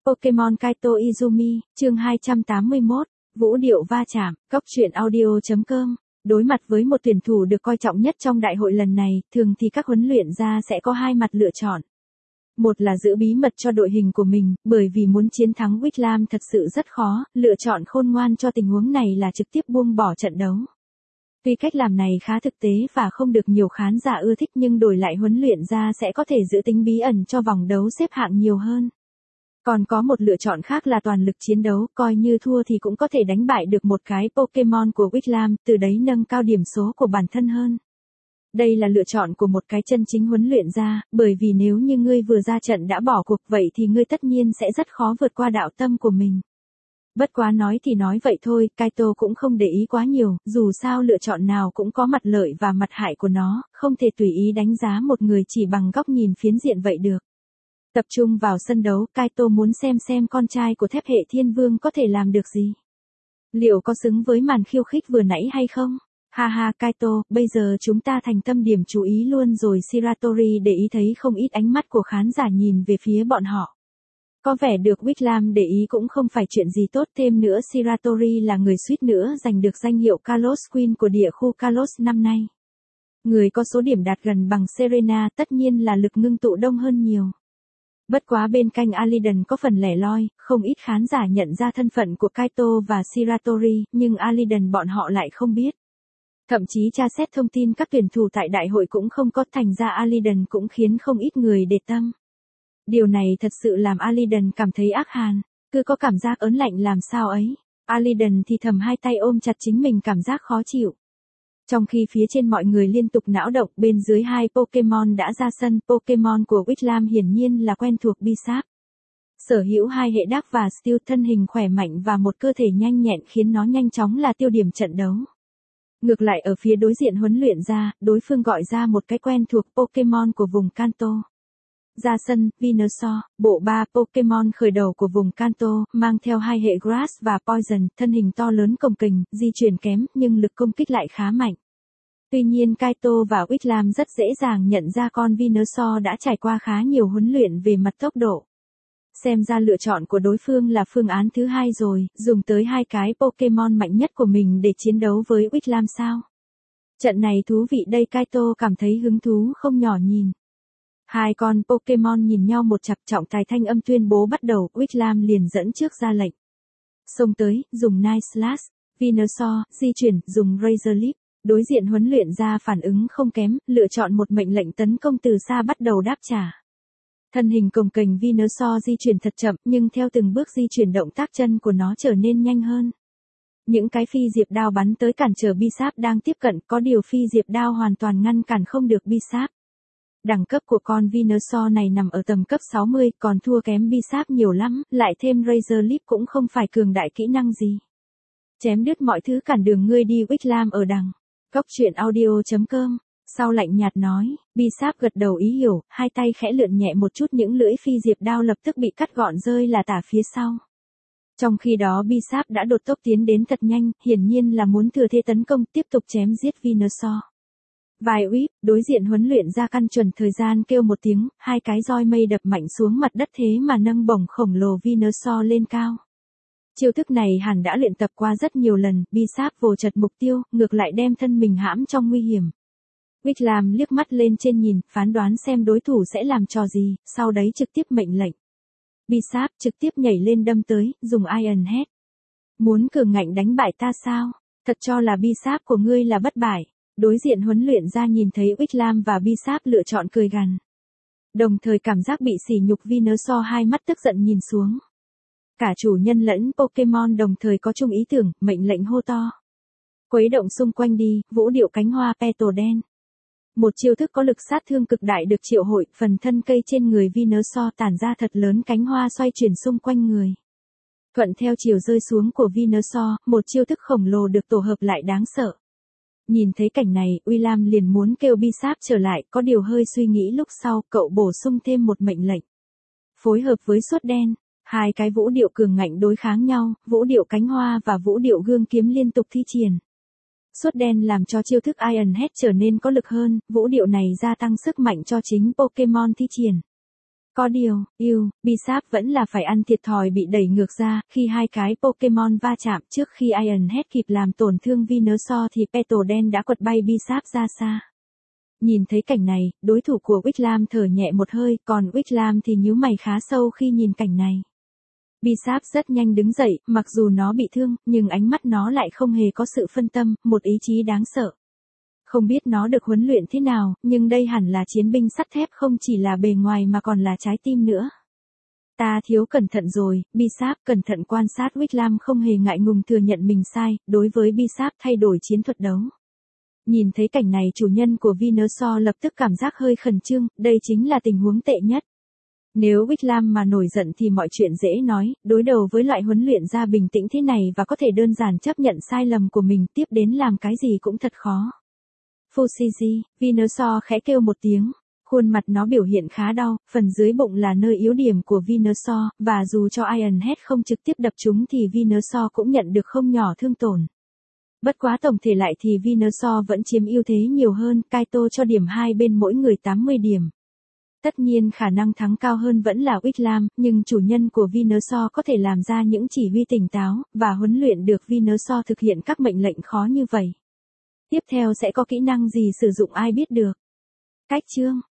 Pokemon Kaito Izumi, chương 281, Vũ điệu va chạm, Cóc truyện audio.com. Đối mặt với một tuyển thủ được coi trọng nhất trong đại hội lần này, thường thì các huấn luyện gia sẽ có hai mặt lựa chọn. Một là giữ bí mật cho đội hình của mình, bởi vì muốn chiến thắng Whitlam thật sự rất khó, lựa chọn khôn ngoan cho tình huống này là trực tiếp buông bỏ trận đấu. Tuy cách làm này khá thực tế và không được nhiều khán giả ưa thích, nhưng đổi lại huấn luyện gia sẽ có thể giữ tính bí ẩn cho vòng đấu xếp hạng nhiều hơn. Còn có một lựa chọn khác là toàn lực chiến đấu, coi như thua thì cũng có thể đánh bại được một cái Pokemon của Whitlam, từ đấy nâng cao điểm số của bản thân hơn. Đây là lựa chọn của một cái chân chính huấn luyện gia, bởi vì nếu như ngươi vừa ra trận đã bỏ cuộc vậy thì ngươi tất nhiên sẽ rất khó vượt qua đạo tâm của mình. Bất quá nói thì nói vậy thôi, Kaito cũng không để ý quá nhiều, dù sao lựa chọn nào cũng có mặt lợi và mặt hại của nó, không thể tùy ý đánh giá một người chỉ bằng góc nhìn phiến diện vậy được. Tập trung vào sân đấu, Kaito muốn xem con trai của Thép Hệ Thiên Vương có thể làm được gì. Liệu có xứng với màn khiêu khích vừa nãy hay không? Ha ha Kaito, bây giờ chúng ta thành tâm điểm chú ý luôn rồi. Shiratori để ý thấy không ít ánh mắt của khán giả nhìn về phía bọn họ. Có vẻ được Whitlam để ý cũng không phải chuyện gì tốt, thêm nữa Shiratori là người suýt nữa giành được danh hiệu Kalos Queen của địa khu Kalos năm nay. Người có số điểm đạt gần bằng Serena tất nhiên là lực ngưng tụ đông hơn nhiều. Bất quá bên cạnh Aliden có phần lẻ loi, không ít khán giả nhận ra thân phận của Kaito và Shiratori, nhưng Aliden bọn họ lại không biết. Thậm chí tra xét thông tin các tuyển thủ tại đại hội cũng không có, thành ra Aliden cũng khiến không ít người để tâm. Điều này thật sự làm Aliden cảm thấy ác hàn, cứ có cảm giác ớn lạnh làm sao ấy. Aliden thì thầm hai tay ôm chặt chính mình, cảm giác khó chịu. Trong khi phía trên mọi người liên tục não động, bên dưới hai Pokemon đã ra sân. Pokemon của Whitlam hiển nhiên là quen thuộc Bisap. Sở hữu hai hệ đắc và Steel, thân hình khỏe mạnh và một cơ thể nhanh nhẹn khiến nó nhanh chóng là tiêu điểm trận đấu. Ngược lại ở phía đối diện huấn luyện gia, đối phương gọi ra một cái quen thuộc Pokemon của vùng Kanto. Ra sân, Venusaur, bộ 3 Pokemon khởi đầu của vùng Kanto, mang theo hai hệ Grass và Poison, thân hình to lớn cồng kềnh, di chuyển kém, nhưng lực công kích lại khá mạnh. Tuy nhiên Kaito và Whitlam rất dễ dàng nhận ra con Venusaur đã trải qua khá nhiều huấn luyện về mặt tốc độ. Xem ra lựa chọn của đối phương là phương án thứ hai rồi, dùng tới hai cái Pokemon mạnh nhất của mình để chiến đấu với Whitlam sao? Trận này thú vị đây, Kaito cảm thấy hứng thú không nhỏ nhìn. Hai con Pokemon nhìn nhau một chặp, trọng tài thanh âm tuyên bố bắt đầu. Whitlam liền dẫn trước ra lệnh. Xông tới, dùng Night Slash. Venusaur, di chuyển, dùng Razor Leaf. Đối diện huấn luyện ra phản ứng không kém, lựa chọn một mệnh lệnh tấn công từ xa bắt đầu đáp trả. Thân hình cồng kềnh Venusaur di chuyển thật chậm, nhưng theo từng bước di chuyển động tác chân của nó trở nên nhanh hơn. Những cái phi diệp đao bắn tới cản trở Bisap đang tiếp cận, có điều phi diệp đao hoàn toàn ngăn cản không được Bisap. Đẳng cấp của con Venusaur này nằm ở tầm cấp 60, còn thua kém Bisap nhiều lắm, lại thêm Razor Leaf cũng không phải cường đại kỹ năng gì. Chém đứt mọi thứ cản đường ngươi đi. Whitlam ở đằng. Cóc truyện audio.com. Sau lạnh nhạt nói, Bisap gật đầu ý hiểu, hai tay khẽ lượn nhẹ một chút, những lưỡi phi diệp đao lập tức bị cắt gọn rơi là tả phía sau. Trong khi đó Bisap đã đột tốc tiến đến thật nhanh, hiển nhiên là muốn thừa thế tấn công, tiếp tục chém giết Venusaur. Vài whip, đối diện huấn luyện ra căn chuẩn thời gian kêu một tiếng, hai cái roi mây đập mạnh xuống mặt đất, thế mà nâng bổng khổng lồ Venusaur lên cao. Chiêu thức này hẳn đã luyện tập qua rất nhiều lần, Bisap vồ chật mục tiêu, ngược lại đem thân mình hãm trong nguy hiểm. Whitlam liếc mắt lên trên nhìn, phán đoán xem đối thủ sẽ làm trò gì, sau đấy trực tiếp mệnh lệnh. Bisap trực tiếp nhảy lên đâm tới, dùng Iron Head. Muốn cường ngạnh đánh bại ta sao? Thật cho là Bisap của ngươi là bất bại. Đối diện huấn luyện ra nhìn thấy Whitlam và Bisap lựa chọn cười gằn. Đồng thời cảm giác bị sỉ nhục, Venusaur hai mắt tức giận nhìn xuống. Cả chủ nhân lẫn Pokemon đồng thời có chung ý tưởng, mệnh lệnh hô to. Khuấy động xung quanh đi, vũ điệu cánh hoa petal đen. Một chiêu thức có lực sát thương cực đại được triệu hồi, phần thân cây trên người Venusaur tản ra thật lớn cánh hoa xoay chuyển xung quanh người. Thuận theo chiều rơi xuống của Venusaur, một chiêu thức khổng lồ được tổ hợp lại đáng sợ. Nhìn thấy cảnh này, Whitlam liền muốn kêu Bisap trở lại, có điều hơi suy nghĩ lúc sau, cậu bổ sung thêm một mệnh lệnh. Phối hợp với Suốt Đen, hai cái vũ điệu cường ngạnh đối kháng nhau, vũ điệu cánh hoa và vũ điệu gương kiếm liên tục thi triển. Suốt Đen làm cho chiêu thức Iron Head trở nên có lực hơn, vũ điệu này gia tăng sức mạnh cho chính Pokemon thi triển. Có điều, Bisap vẫn là phải ăn thiệt thòi bị đẩy ngược ra, khi hai cái Pokemon va chạm trước khi Ironhead kịp làm tổn thương Venusaur thì Petal đen đã quật bay Bisap ra xa. Nhìn thấy cảnh này, đối thủ của Wickham thở nhẹ một hơi, còn Wickham thì nhíu mày khá sâu khi nhìn cảnh này. Bisap rất nhanh đứng dậy, mặc dù nó bị thương, nhưng ánh mắt nó lại không hề có sự phân tâm, một ý chí đáng sợ. Không biết nó được huấn luyện thế nào, nhưng đây hẳn là chiến binh sắt thép không chỉ là bề ngoài mà còn là trái tim nữa. Ta thiếu cẩn thận rồi, Bisap cẩn thận quan sát Wickham không hề ngại ngùng thừa nhận mình sai, đối với Bisap thay đổi chiến thuật đấu. Nhìn thấy cảnh này chủ nhân của Venusaur lập tức cảm giác hơi khẩn trương, đây chính là tình huống tệ nhất. Nếu Wickham mà nổi giận thì mọi chuyện dễ nói, đối đầu với loại huấn luyện ra bình tĩnh thế này và có thể đơn giản chấp nhận sai lầm của mình tiếp đến làm cái gì cũng thật khó. Fushigi, Venusaur khẽ kêu một tiếng, khuôn mặt nó biểu hiện khá đau, phần dưới bụng là nơi yếu điểm của Venusaur, và dù cho Ironhead không trực tiếp đập chúng thì Venusaur cũng nhận được không nhỏ thương tổn. Bất quá tổng thể lại thì Venusaur vẫn chiếm ưu thế nhiều hơn, Kaito cho điểm hai bên mỗi người 80 điểm. Tất nhiên khả năng thắng cao hơn vẫn là Wickham, nhưng chủ nhân của Venusaur có thể làm ra những chỉ huy tỉnh táo, và huấn luyện được Venusaur thực hiện các mệnh lệnh khó như vậy. Tiếp theo sẽ có kỹ năng gì sử dụng ai biết được. Cách chương